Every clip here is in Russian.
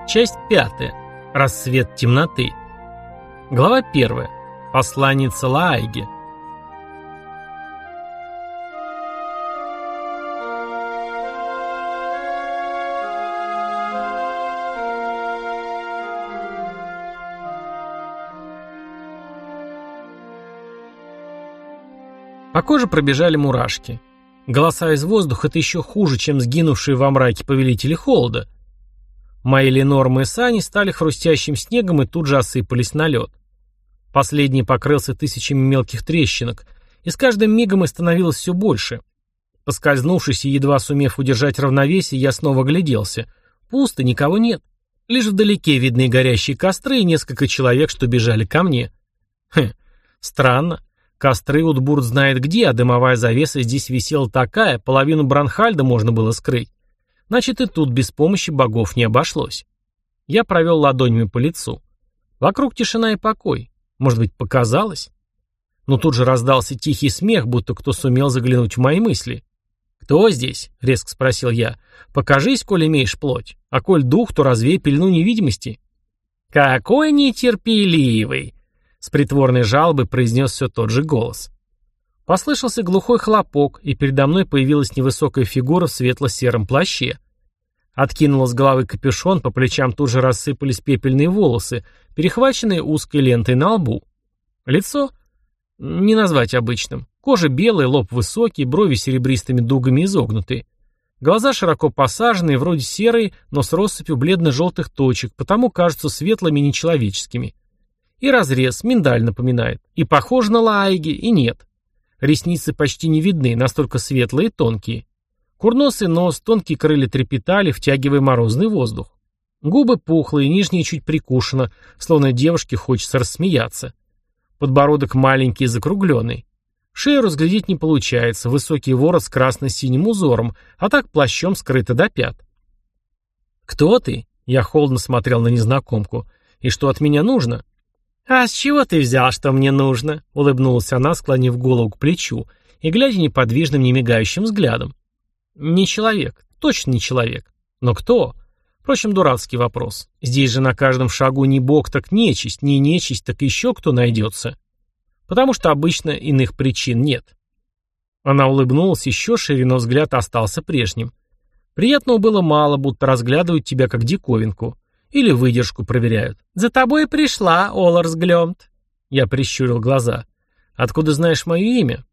Часть 5. Рассвет темноты. Глава 1. Посланница Лааиги. По коже пробежали мурашки. Голоса из воздуха — это еще хуже, чем сгинувшие во мраке повелители холода. Мои Ленормы и сани стали хрустящим снегом и тут же осыпались на лед. Последний покрылся тысячами мелких трещинок, и с каждым мигом их становилось все больше. Поскользнувшись и едва сумев удержать равновесие, я снова огляделся. Пусто, никого нет. Лишь вдалеке видны горящие костры и несколько человек, что бежали ко мне. Странно. Костры Утбурт знает где, а дымовая завеса здесь висела такая, половину Бранхальда можно было скрыть. Значит, и тут без помощи богов не обошлось. Я провел ладонями по лицу. Вокруг тишина и покой. Может быть, показалось? Но тут же раздался тихий смех, будто кто сумел заглянуть в мои мысли. «Кто здесь?» — резко спросил я. «Покажись, коль имеешь плоть. А коль дух, то развей пелену невидимости». «Какой нетерпеливый!» — с притворной жалобой произнес все тот же голос. Послышался глухой хлопок, и передо мной появилась невысокая фигура в светло-сером плаще. Откинула с головы капюшон, по плечам тут же рассыпались пепельные волосы, перехваченные узкой лентой на лбу. Лицо? Не назвать обычным. Кожа белая, лоб высокий, брови серебристыми дугами изогнуты. Глаза широко посаженные, вроде серые, но с россыпью бледно-желтых точек, потому кажутся светлыми и нечеловеческими. И разрез, миндаль напоминает. И похож на Лааиги, и нет. Ресницы почти не видны, настолько светлые и тонкие. Курносый нос, тонкие крылья трепетали, втягивая морозный воздух. Губы пухлые, нижние чуть прикушено, словно девушке хочется рассмеяться. Подбородок маленький и закругленный. Шею разглядеть не получается, высокий ворот с красно-синим узором, а так плащом скрыто до пят. «Кто ты?» — я холодно смотрел на незнакомку. «И что от меня нужно?» «А с чего ты взял, что мне нужно?» — улыбнулась она, склонив голову к плечу и глядя неподвижным, немигающим взглядом. «Не человек, точно не человек. Но кто?» Впрочем, дурацкий вопрос. Здесь же на каждом шагу не бог, так нечисть, не нечисть, так еще кто найдется. Потому что обычно иных причин нет. Она улыбнулась еще шире, но взгляд остался прежним. Приятного было мало, будто разглядывают тебя как диковинку. Или выдержку проверяют. «За тобой пришла, Оларс Глёмт». Я прищурил глаза. «Откуда знаешь мое имя?»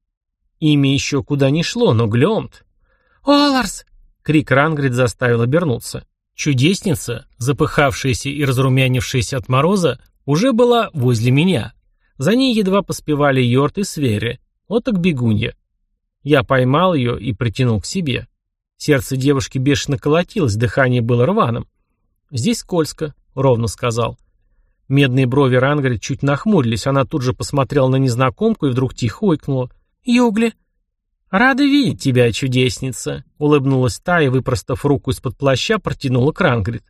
Имя еще куда ни шло, но Глёмт. «Оларс!» — крик Рангрид заставил обернуться. Чудесница, запыхавшаяся и разрумянившаяся от мороза, уже была возле меня. За ней едва поспевали Йорт и Сверри. Вот так бегунья. Я поймал ее и притянул к себе. Сердце девушки бешено колотилось, дыхание было рваным. «Здесь скользко», — ровно сказал. Медные брови Рангрид чуть нахмурились, она тут же посмотрела на незнакомку и вдруг тихо ойкнула. «Югли!» «Рада видеть тебя, чудесница», — улыбнулась та и, выпростав руку из-под плаща, протянула к Рангрид.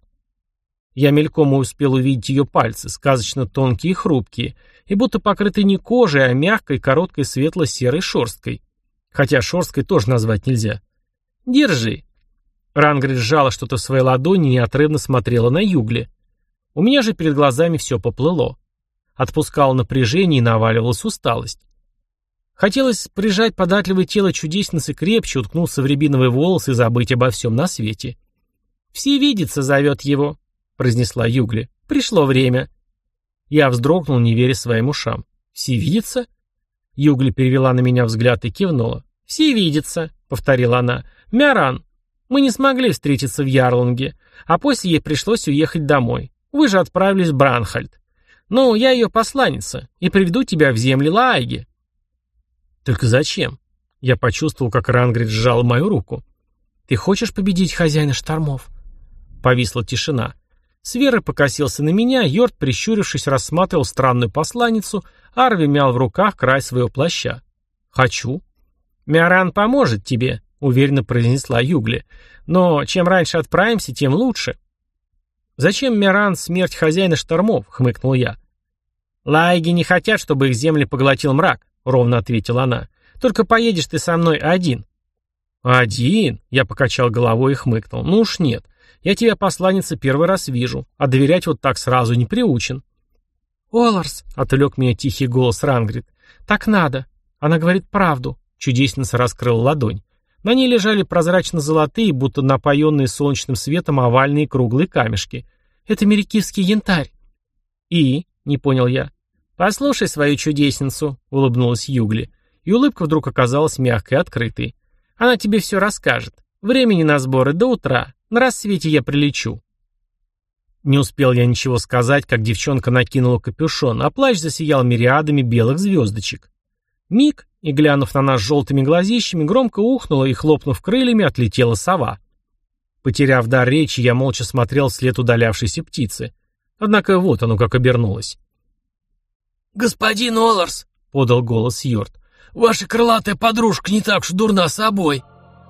Я мельком успел увидеть ее пальцы, сказочно тонкие и хрупкие, и будто покрыты не кожей, а мягкой, короткой светло-серой шерсткой. Хотя шерсткой тоже назвать нельзя. «Держи». Рангрид сжала что-то в своей ладони и неотрывно смотрела на Югли. У меня же перед глазами все поплыло. Отпускало напряжение и наваливалась усталость. Хотелось прижать податливое тело чудесницы крепче, уткнуться в рябиновые волосы и забыть обо всем на свете. «Всевидица зовет его», — произнесла Югли. «Пришло время». Я вздрогнул, не веря своим ушам. «Всевидица?» Югли перевела на меня взгляд и кивнула. «Всевидица», — повторила она. «Мяран, мы не смогли встретиться в Ярлунге, а после ей пришлось уехать домой. Вы же отправились в Бранхальд. Ну, я ее посланница, и приведу тебя в земли Лааиги». «Только зачем?» Я почувствовал, как Рангрид сжал мою руку. «Ты хочешь победить хозяина штормов?» Повисла тишина. Свера покосился на меня, Йорт, прищурившись, рассматривал странную посланницу, Арви мял в руках край своего плаща. «Хочу». «Мяран поможет тебе», — уверенно произнесла Югли. «Но чем раньше отправимся, тем лучше». «Зачем Мяран смерть хозяина штормов?» — хмыкнул я. «Лааиги не хотят, чтобы их земли поглотил мрак», — ровно ответила она. «Только поедешь ты со мной один». «Один?» — я покачал головой и хмыкнул. «Ну уж нет. Я тебя, посланница, первый раз вижу, а доверять вот так сразу не приучен». «Оларс», — отвлек меня тихий голос Рангрид, — «так надо. Она говорит правду». Чудесница раскрыла ладонь. На ней лежали прозрачно-золотые, будто напоенные солнечным светом овальные круглые камешки. «Это мерикивский янтарь». «И?» — не понял я. «Послушай свою чудесницу», — улыбнулась Югли. И улыбка вдруг оказалась мягкой и открытой. «Она тебе все расскажет. Времени на сборы до утра. На рассвете я прилечу». Не успел я ничего сказать, как девчонка накинула капюшон, а плащ засиял мириадами белых звездочек. Миг, и, глянув на нас желтыми глазищами, громко ухнула и, хлопнув крыльями, отлетела сова. Потеряв дар речи, я молча смотрел вслед удалявшейся птицы. Однако вот оно как обернулось. «Господин Оларс», — подал голос Йорт, — «ваша крылатая подружка не так уж дурна собой».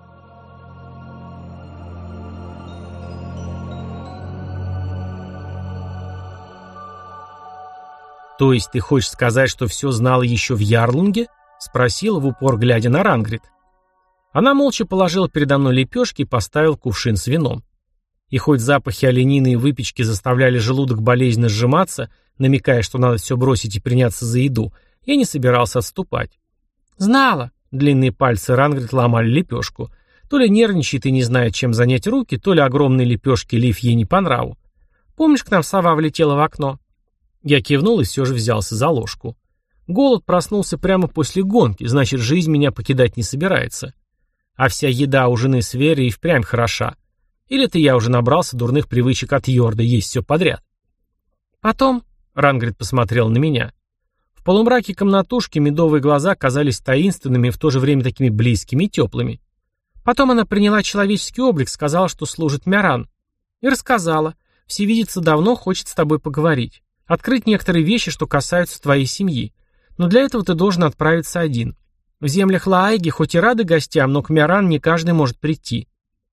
«То есть ты хочешь сказать, что все знала еще в Ярлунге?» — спросила в упор, глядя на Рангрид. Она молча положила передо мной лепешки и поставила кувшин с вином. И хоть запахи оленины и выпечки заставляли желудок болезненно сжиматься, намекая, что надо все бросить и приняться за еду, я не собирался отступать. «Знала!» — длинные пальцы Рангрид ломали лепешку. То ли нервничает и не знает, чем занять руки, то ли огромные лепешки лиф ей не по нраву. «Помнишь, к нам сова влетела в окно?» Я кивнул и все же взялся за ложку. Голод проснулся прямо после гонки, значит, жизнь меня покидать не собирается. А вся еда у жены Свери и впрямь хороша. Или это я уже набрался дурных привычек от Йорда есть все подряд? «Потом...» — Рангрид посмотрел на меня. В полумраке комнатушки медовые глаза казались таинственными и в то же время такими близкими и теплыми. Потом она приняла человеческий облик, сказала, что служит Мяран. И рассказала. Всевидица давно хочет с тобой поговорить. Открыть некоторые вещи, что касаются твоей семьи. Но для этого ты должен отправиться один. В землях Лааэги хоть и рады гостям, но к Мяран не каждый может прийти».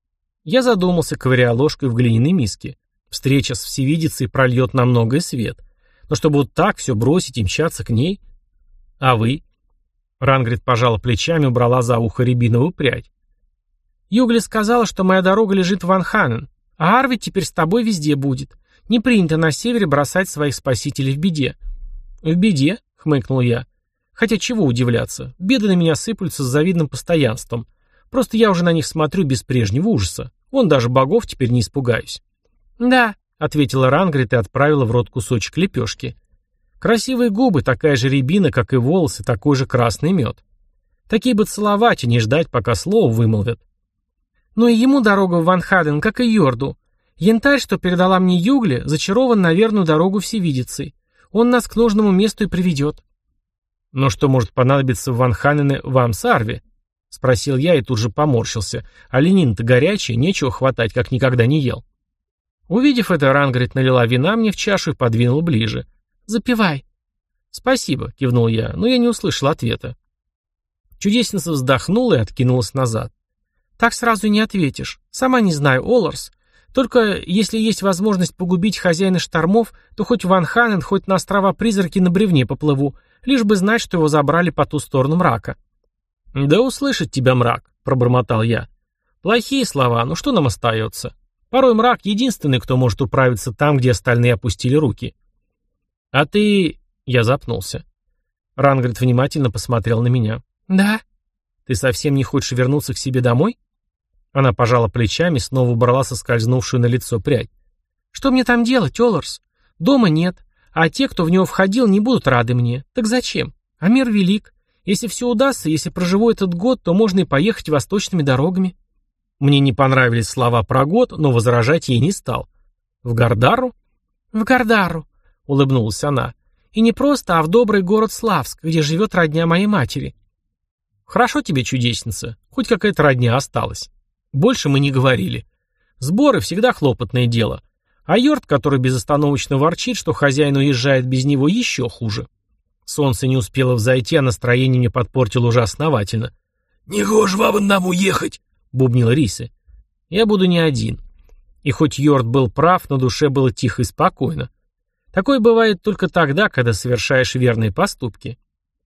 Я задумался, ковыряя ложкой в глиняной миске. Встреча с Всевидицей прольет на многое свет. Но чтобы вот так все бросить и мчаться к ней? А вы? Рангрид пожала плечами, убрала за ухо рябиновую прядь. «Югли сказала, что моя дорога лежит в Ванханен, а Арвид теперь с тобой везде будет. Не принято на севере бросать своих спасителей в беде». «В беде?» — хмыкнул я. «Хотя чего удивляться? Беды на меня сыплются с завидным постоянством. Просто я уже на них смотрю без прежнего ужаса. Вон даже богов теперь не испугаюсь». «Да», — ответила Рангрид и отправила в рот кусочек лепешки. Красивые губы, такая же рябина, как и волосы, такой же красный мед. Такие бы целовать и не ждать, пока слово вымолвят. «Но и ему дорога в Ванхаден, как и Йорду. Янтарь, что передала мне Югли, зачарован на верную дорогу Всевидицы. Он нас к нужному месту и приведет». «Но что может понадобиться в Ванханене вам с Арви?» — спросил я и тут же поморщился. Оленина-то горячая, нечего хватать, как никогда не ел. Увидев это, Рангрид налила вина мне в чашу и подвинула ближе. «Запивай». «Спасибо», — кивнул я, но я не услышал ответа. Чудесница вздохнула и откинулась назад. «Так сразу и не ответишь. Сама не знаю, Оларс. Только если есть возможность погубить хозяина штормов, то хоть в Ванханен, хоть на острова-призраки на бревне поплыву, лишь бы знать, что его забрали по ту сторону мрака». «Да услышит тебя мрак», — пробормотал я. «Плохие слова, но что нам остается? Порой мрак — единственный, кто может управиться там, где остальные опустили руки». «А ты...» — я запнулся. Рангрид внимательно посмотрел на меня. «Да». «Ты совсем не хочешь вернуться к себе домой?» Она пожала плечами, снова убрала соскользнувшую на лицо прядь. «Что мне там делать, Оларс? Дома нет, а те, кто в него входил, не будут рады мне. Так зачем? А мир велик. Если все удастся, если проживу этот год, то можно и поехать восточными дорогами». Мне не понравились слова про год, но возражать ей не стал. «В Гардару?» «В Гардару», — улыбнулась она. «И не просто, а в добрый город Славск, где живет родня моей матери». «Хорошо тебе, чудесница, хоть какая-то родня осталась». Больше мы не говорили. Сборы всегда хлопотное дело. А Йорд, который безостановочно ворчит, что хозяин уезжает без него, еще хуже. Солнце не успело взойти, а настроение мне подпортило уже основательно. «Негоже вам одному ехать», — бубнила Рисы. «Я буду не один». И хоть Йорд был прав, на душе было тихо и спокойно. Такое бывает только тогда, когда совершаешь верные поступки.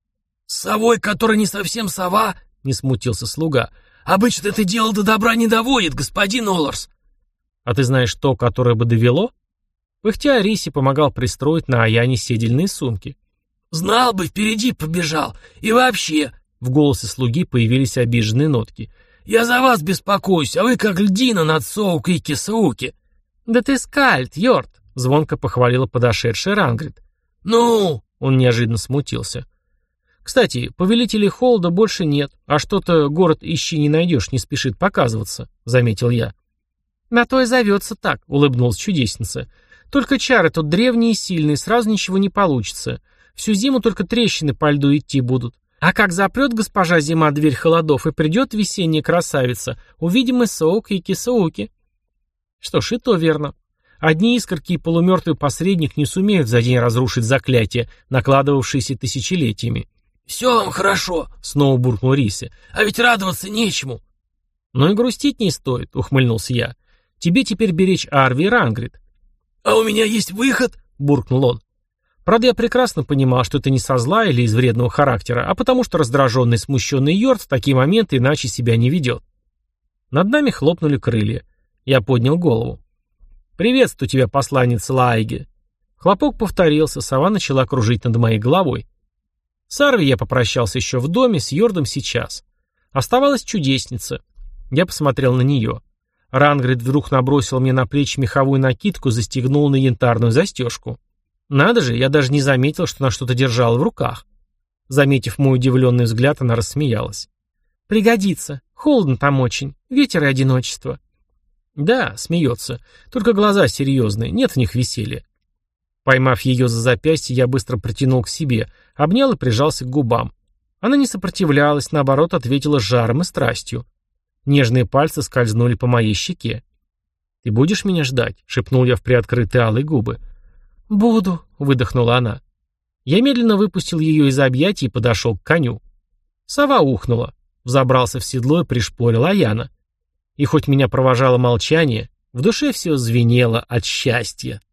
«С совой, которая не совсем сова», — не смутился слуга, — «обычно это дело до добра не доводит, господин Оларс». А ты знаешь то, которое бы довело? Пыхтя, Риси помогал пристроить на Аяне седельные сумки. «Знал бы, впереди побежал. И вообще...» В голосе слуги появились обиженные нотки. «Я за вас беспокоюсь, а вы как льдина над Соукой и Кисауки». «Да ты скальд, Йорд!» — звонко похвалила подошедшая Рангрид. «Ну?» — он неожиданно смутился. «Кстати, повелителей холода больше нет, а что-то город ищи не найдешь, не спешит показываться», — заметил я. «На то и зовется так», — улыбнулась чудесница. «Только чары тут древние и сильные, сразу ничего не получится. Всю зиму только трещины по льду идти будут. А как запрет госпожа зима дверь холодов и придет весенняя красавица, увидим и Соуки, и Кисауки». Что ж, и то верно. Одни искорки и полумертвый посредник не сумеют за день разрушить заклятие, накладывавшееся тысячелетиями. «Все вам хорошо», — снова буркнул Риси. «А ведь радоваться нечему». «Но и грустить не стоит», — ухмыльнулся я. «Тебе теперь беречь Арви и Рангрид». «А у меня есть выход», — буркнул он. Правда, я прекрасно понимал, что это не со зла или из вредного характера, а потому что раздраженный и смущенный Йорд в такие моменты иначе себя не ведет. Над нами хлопнули крылья. Я поднял голову. «Приветствую тебя, посланница Лаиги». Хлопок повторился, сова начала кружить над моей головой. С Арви я попрощался еще в доме, с Йордом сейчас. Оставалась чудесница. Я посмотрел на нее. Рангрид вдруг набросил мне на плечи меховую накидку, застегнул на янтарную застежку. Надо же, я даже не заметил, что она что-то держала в руках. Заметив мой удивленный взгляд, она рассмеялась. «Пригодится. Холодно там очень. Ветер и одиночество». «Да», — смеется, — «только глаза серьезные, нет в них веселья». Поймав ее за запястье, я быстро притянул к себе, обнял и прижался к губам. Она не сопротивлялась, наоборот, ответила жаром и страстью. Нежные пальцы скользнули по моей щеке. «Ты будешь меня ждать?» — шепнул я в приоткрытые алые губы. «Буду», — выдохнула она. Я медленно выпустил ее из объятий и подошел к коню. Сова ухнула. Взобрался в седло и пришпорил Аяна. И хоть меня провожало молчание, в душе все звенело от счастья.